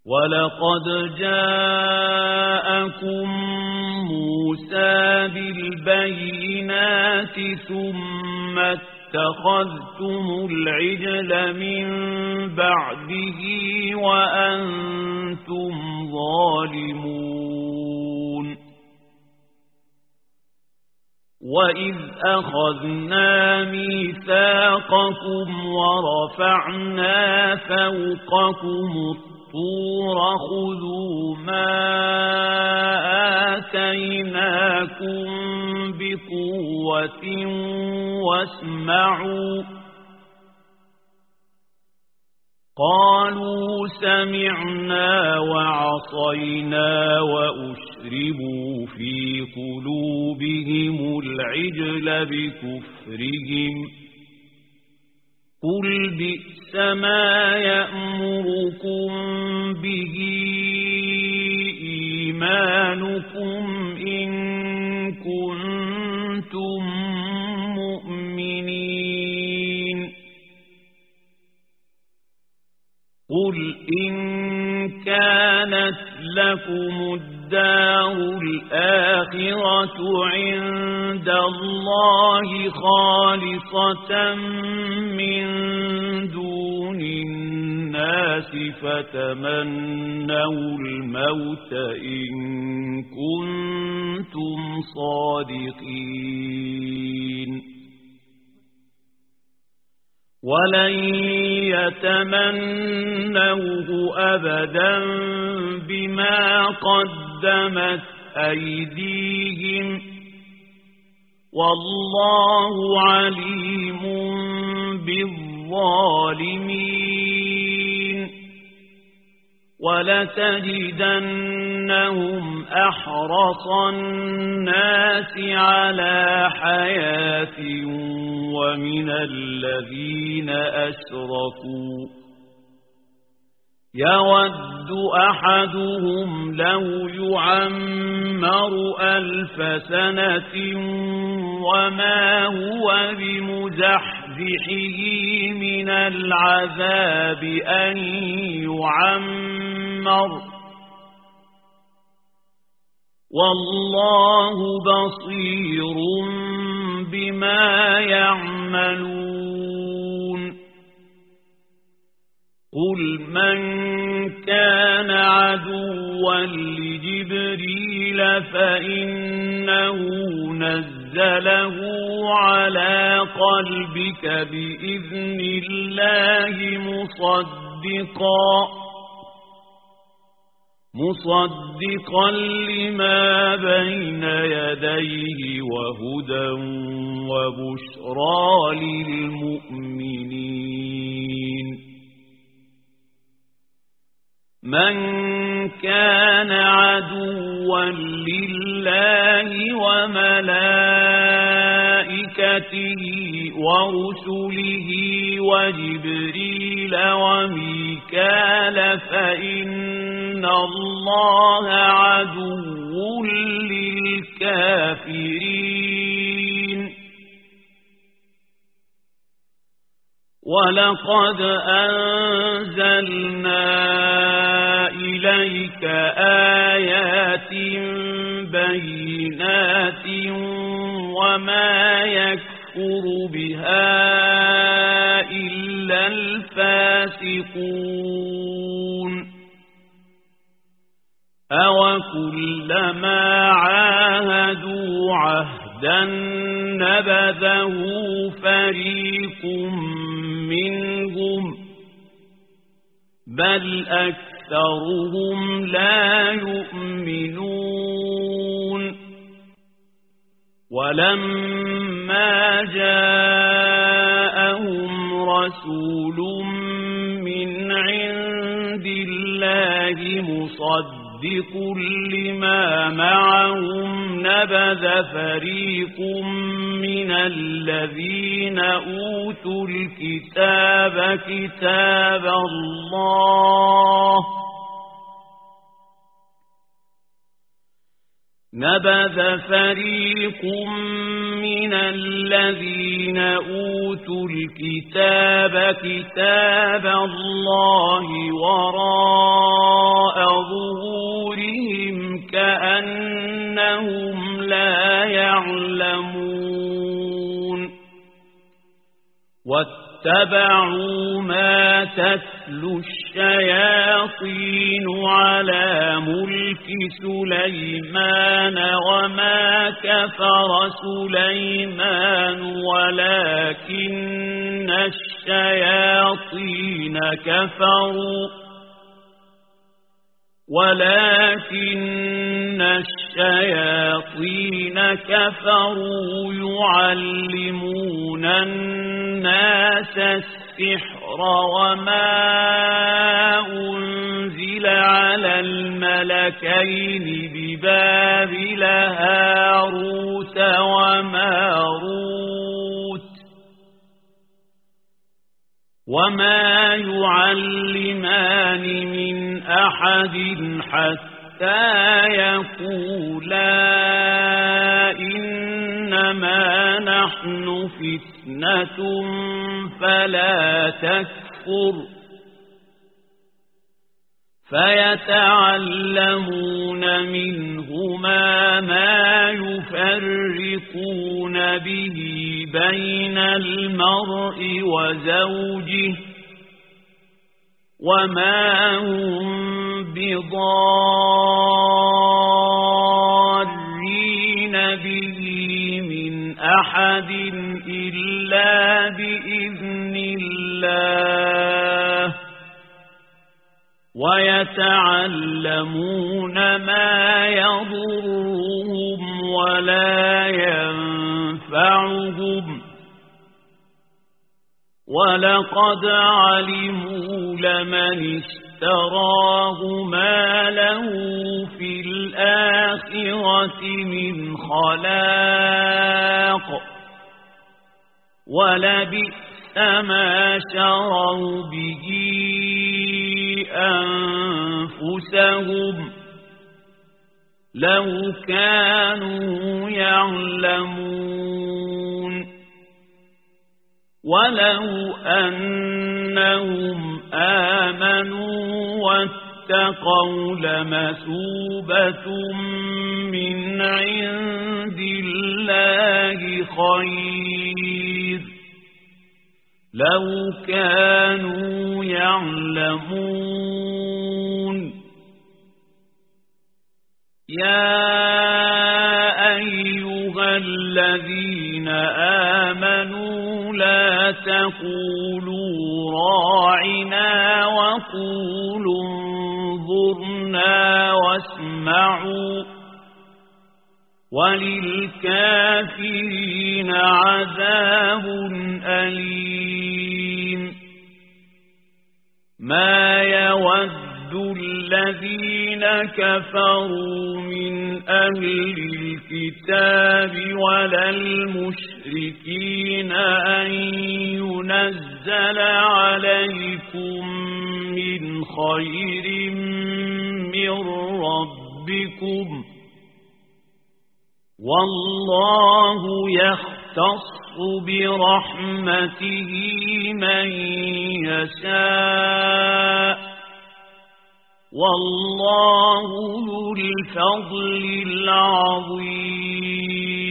ولقد جاءكم موسى بالبينات ثم اتخذتم العجل من بعده وأنتم ظالمون وإذ أخذنا ميثاقكم ورفعنا فوقكم الطور خذوا ما آتيناكم بقوة واسمعوا قالوا سمعنا وعصينا وأشربوا في قلوبهم العجل بكفرهم قل بئس ما يأمركم به إيمانكم إن كنتم مؤمنين قل إن كانت لكم الدار الآخرة عند الله خالصة من دون الناس فتمنوا الموت إن كنتم صادقين ولن يتمنوه أبدا بما قدمت أيديهم والله عليم بالظالمين ولتجدنهم أحرص الناس على حياة ومن الذين أشركوا يود أحدهم لو يعمر 1000 سنة وما هو بمزحزحه من العذاب أن يعمر والله بصير بما يعملون قل من كان عدوا لجبريل فإنه نزله على قلبك بإذن الله مصدقا لما بين يديه وهدى وبشرى للمؤمنين من كان عدوا لله وملائكته ورسله وجبريل وميكال فإن الله عدو للكافرين ولقد أنزلنا إليك آيات بينات وما يكفر بها إلا الفاسقون أوكلما عاهدوا عهدا نبذه فريق منهم بل أكثرهم لا يؤمنون ولما جاءهم رسول من عند الله مصدق لما معهم نبذ فريق من الذين أوتوا الكتاب كتاب الله نبذ فريق من الذين أوتوا الكتاب كتاب الله وراء واتبعوا ما تتلو الشياطين على ملك سليمان وما كفر سليمان ولكن الشياطين كفروا يعلمون الناس السحر وما أنزل على الملكين ببابل هاروت وماروت وما يعلمان من أحد حتى يقولا إنما نحن فتنة فلا تكفر فيتعلمون منهما ما يفرقون به بين المرء وزوجه وما هم بضارين به من أحد إلا بإذن الله ويتعلمون ما يضرهم ولا ينفعهم ولقد علموا لمن اشتراه ما له في الآخرة من خلاق ولبئس ما شروا به أنفسهم لو كانوا يعلمون ولو أنهم آمنوا واتقوا لمثوبة من عند الله خير لو كانوا يعلمون يا أيها الذين آمنوا لا تقولوا راعنا وقولوا انظرنا واسمعوا وللكافرين عذاب أليم ما يود الذين كفروا من أهل الكتاب ولا المشركين أن ينزل عليكم من خير من ربكم والله يختص برحمته من يشاء والله ذو الفضل العظيم